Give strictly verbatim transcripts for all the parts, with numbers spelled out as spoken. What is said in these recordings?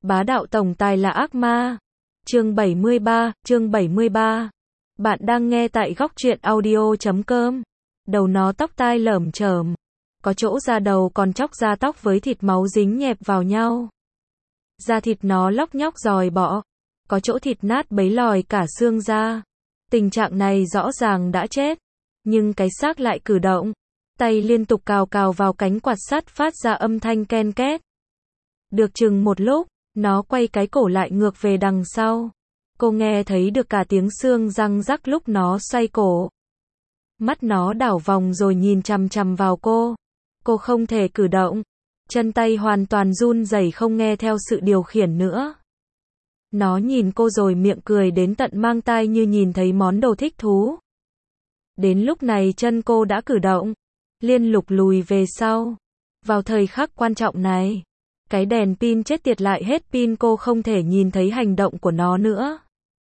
Bá đạo tổng tài là ác ma. Chương bảy mươi ba, chương bảy mươi ba. Bạn đang nghe tại góc truyện audio chấm com. Đầu nó tóc tai lởm chởm, có chỗ da đầu còn chóc da tóc với thịt máu dính nhẹp vào nhau. Da thịt nó lóc nhóc giòi bọ, có chỗ thịt nát bấy lòi cả xương ra. Tình trạng này rõ ràng đã chết, nhưng cái xác lại cử động, tay liên tục cào cào vào cánh quạt sắt phát ra âm thanh ken két. Được chừng một lúc, nó quay cái cổ lại ngược về đằng sau. Cô nghe thấy được cả tiếng xương răng rắc lúc nó xoay cổ. Mắt nó đảo vòng rồi nhìn chằm chằm vào cô. Cô không thể cử động, chân tay hoàn toàn run rẩy không nghe theo sự điều khiển nữa. Nó nhìn cô rồi miệng cười đến tận mang tai như nhìn thấy món đồ thích thú. Đến lúc này chân cô đã cử động, liên lục lùi về sau. Vào thời khắc quan trọng này, cái đèn pin chết tiệt lại hết pin, cô không thể nhìn thấy hành động của nó nữa.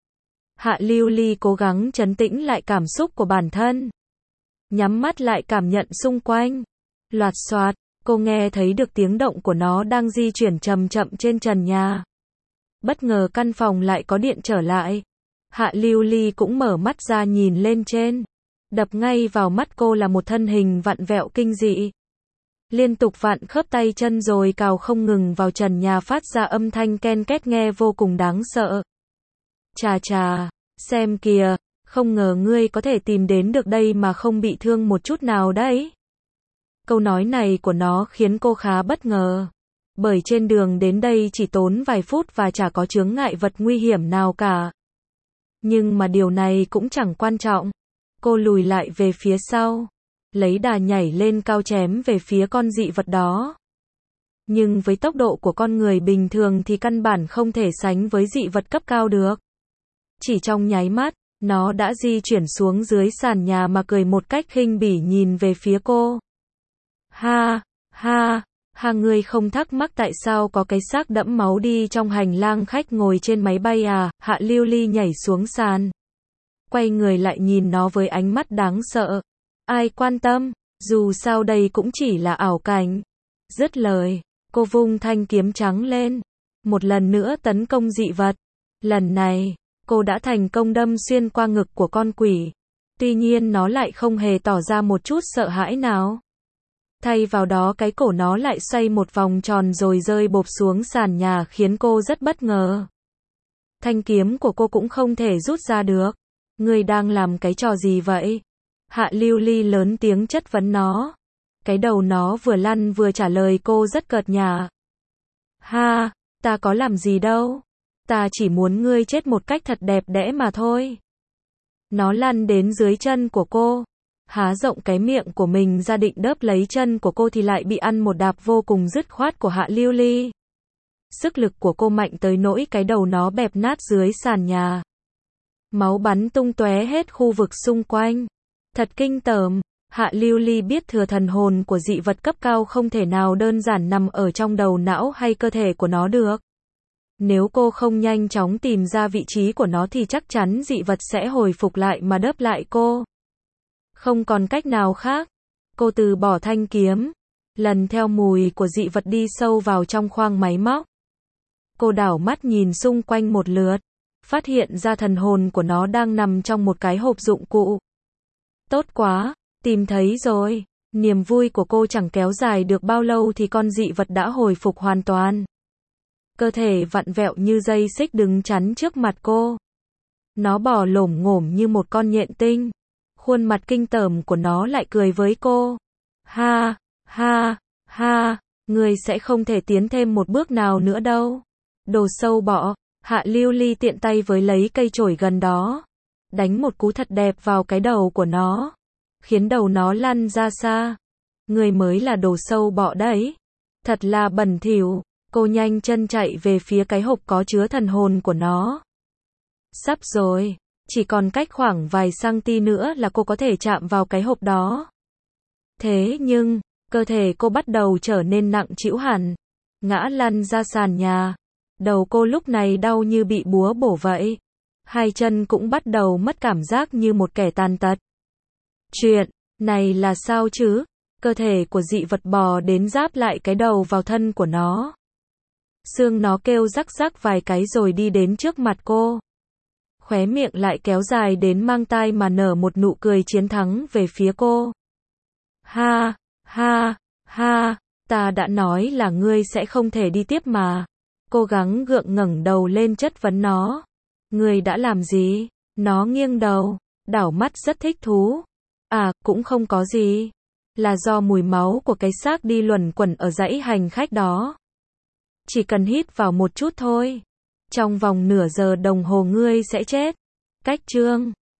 Hạ Lưu Ly cố gắng trấn tĩnh lại cảm xúc của bản thân, nhắm mắt lại cảm nhận xung quanh. Loạt xoạt, cô nghe thấy được tiếng động của nó đang di chuyển chậm chậm trên trần nhà. Bất ngờ căn phòng lại có điện trở lại. Hạ Lưu Ly cũng mở mắt ra nhìn lên trên. Đập ngay vào mắt cô là một thân hình vặn vẹo kinh dị. Liên tục vặn khớp tay chân rồi cào không ngừng vào trần nhà phát ra âm thanh ken két nghe vô cùng đáng sợ. Chà chà, xem kìa, không ngờ ngươi có thể tìm đến được đây mà không bị thương một chút nào đấy. Câu nói này của nó khiến cô khá bất ngờ. Bởi trên đường đến đây chỉ tốn vài phút và chả có chướng ngại vật nguy hiểm nào cả. Nhưng mà điều này cũng chẳng quan trọng. Cô lùi lại về phía sau, lấy đà nhảy lên cao chém về phía con dị vật đó. Nhưng với tốc độ của con người bình thường thì căn bản không thể sánh với dị vật cấp cao được. Chỉ trong nháy mắt, nó đã di chuyển xuống dưới sàn nhà mà cười một cách khinh bỉ nhìn về phía cô. Ha, ha, ha, ngươi không thắc mắc tại sao có cái xác đẫm máu đi trong hành lang khách ngồi trên máy bay à? Hạ Lưu Ly nhảy xuống sàn, quay người lại nhìn nó với ánh mắt đáng sợ. Ai quan tâm, dù sao đây cũng chỉ là ảo cảnh. Dứt lời, cô vung thanh kiếm trắng lên, một lần nữa tấn công dị vật. Lần này, cô đã thành công đâm xuyên qua ngực của con quỷ. Tuy nhiên nó lại không hề tỏ ra một chút sợ hãi nào. Thay vào đó cái cổ nó lại xoay một vòng tròn rồi rơi bộp xuống sàn nhà khiến cô rất bất ngờ. Thanh kiếm của cô cũng không thể rút ra được. Ngươi đang làm cái trò gì vậy? Hạ Lưu Ly lớn tiếng chất vấn nó. Cái đầu nó vừa lăn vừa trả lời cô rất cợt nhả. Ha, ta có làm gì đâu. Ta chỉ muốn ngươi chết một cách thật đẹp đẽ mà thôi. Nó lăn đến dưới chân của cô, há rộng cái miệng của mình ra định đớp lấy chân của cô thì lại bị ăn một đạp vô cùng dứt khoát của Hạ Lưu Ly. Sức lực của cô mạnh tới nỗi cái đầu nó bẹp nát dưới sàn nhà. Máu bắn tung tóe hết khu vực xung quanh. Thật kinh tởm. Hạ Lưu Ly biết thừa thần hồn của dị vật cấp cao không thể nào đơn giản nằm ở trong đầu não hay cơ thể của nó được. Nếu cô không nhanh chóng tìm ra vị trí của nó thì chắc chắn dị vật sẽ hồi phục lại mà đớp lại cô. Không còn cách nào khác, cô từ bỏ thanh kiếm, lần theo mùi của dị vật đi sâu vào trong khoang máy móc. Cô đảo mắt nhìn xung quanh một lượt, phát hiện ra thần hồn của nó đang nằm trong một cái hộp dụng cụ. Tốt quá, tìm thấy rồi. Niềm vui của cô chẳng kéo dài được bao lâu thì con dị vật đã hồi phục hoàn toàn. Cơ thể vặn vẹo như dây xích đứng chắn trước mặt cô. Nó bò lổm ngổm như một con nhện tinh. Khuôn mặt kinh tởm của nó lại cười với cô. Ha, ha, ha, ngươi sẽ không thể tiến thêm một bước nào nữa đâu. Đồ sâu bọ. Hạ Lưu Ly tiện tay với lấy cây chổi gần đó, đánh một cú thật đẹp vào cái đầu của nó, khiến đầu nó lăn ra xa. Ngươi mới là đồ sâu bọ đấy. Thật là bẩn thỉu. Cô nhanh chân chạy về phía cái hộp có chứa thần hồn của nó. Sắp rồi, chỉ còn cách khoảng vài cm nữa là cô có thể chạm vào cái hộp đó. Thế nhưng, cơ thể cô bắt đầu trở nên nặng trĩu hẳn, ngã lăn ra sàn nhà. Đầu cô lúc này đau như bị búa bổ vậy. Hai chân cũng bắt đầu mất cảm giác như một kẻ tàn tật. Chuyện này là sao chứ? Cơ thể của dị vật bò đến giáp lại cái đầu vào thân của nó. Xương nó kêu rắc rắc vài cái rồi đi đến trước mặt cô. Khóe miệng lại kéo dài đến mang tai mà nở một nụ cười chiến thắng về phía cô. Ha, ha, ha, ta đã nói là ngươi sẽ không thể đi tiếp mà. Cố gắng gượng ngẩng đầu lên chất vấn nó. Ngươi đã làm gì? Nó nghiêng đầu, đảo mắt rất thích thú. À, cũng không có gì. Là do mùi máu của cái xác đi luẩn quẩn ở dãy hành khách đó. Chỉ cần hít vào một chút thôi. Trong vòng nửa giờ đồng hồ ngươi sẽ chết. Cách chương